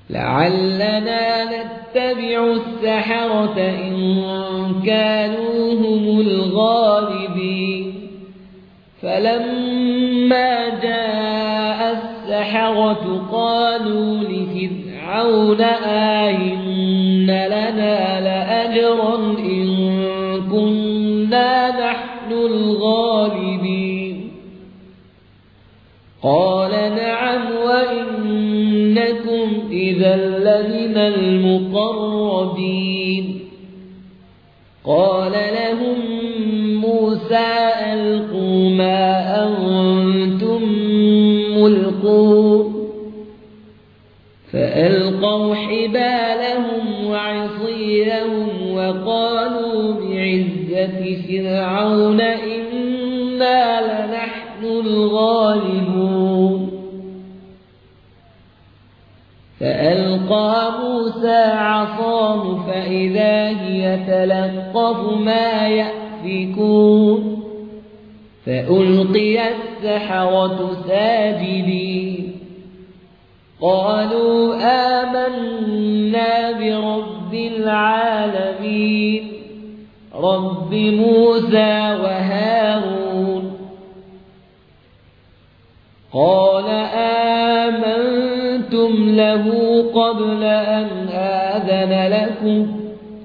لعلنا نتبع السحرة إن كانوا هم الغالبين فلما جاء السحرة قالوا لفرعون أئن لنا لأجرا إن كنا نحن الغالبين قال نعم وإنكم إذا لمن المقربين قال لهم موسى ألقوا ما أنتم ملقون فألقوا حبالهم وعصيهم وقالوا بعزة فرعون إنا لنحن الغالبون فألقى موسى عصاه فإذا هي تلقف ما يأفكون فألقي السحرة ساجدين قالوا آمنا برب العالمين رب موسى وهارون قال آمنتم له قبل أن آذن لكم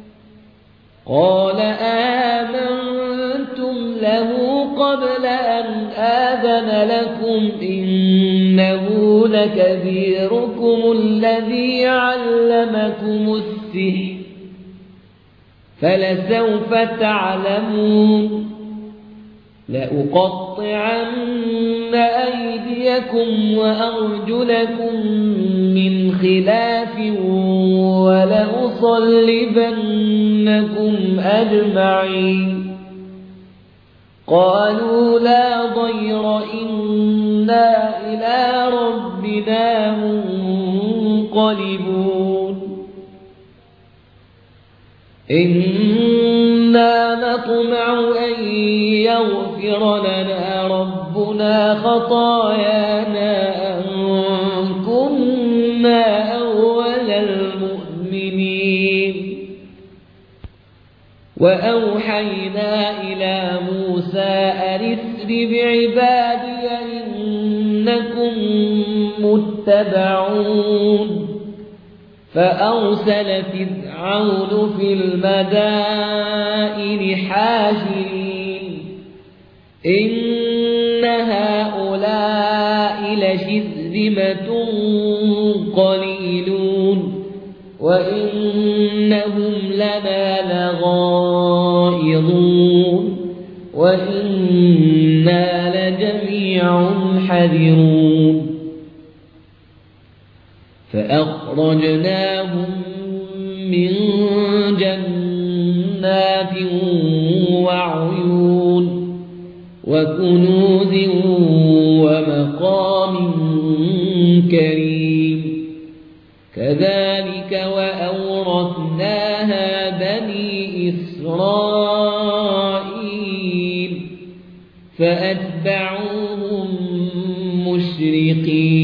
إنه لكبيركم الذي علمكم السحر فلسوف تعلمون لأقطعن أيديكم وأرجلكم من خلاف ولأصلبنكم أجمعين قالوا لا ضير إنا إلى ربنا منقلبون إنا نطمع أن يغفر لنا ربنا خطايانا أن كنا أول المؤمنين وأوحينا إلى موسى أن اسر بعبادي إنكم متبعون فأرسل فرعون في المدائن حاشرين إن هؤلاء لشرذمة قليلون وإنهم لنا لغائظون وإنا لجميع حذرون فأخرجناهم من جنات وعيون وكنوز ومقام كريم كذلك وأورثناها بني إسرائيل فأتبعوهم مشرقين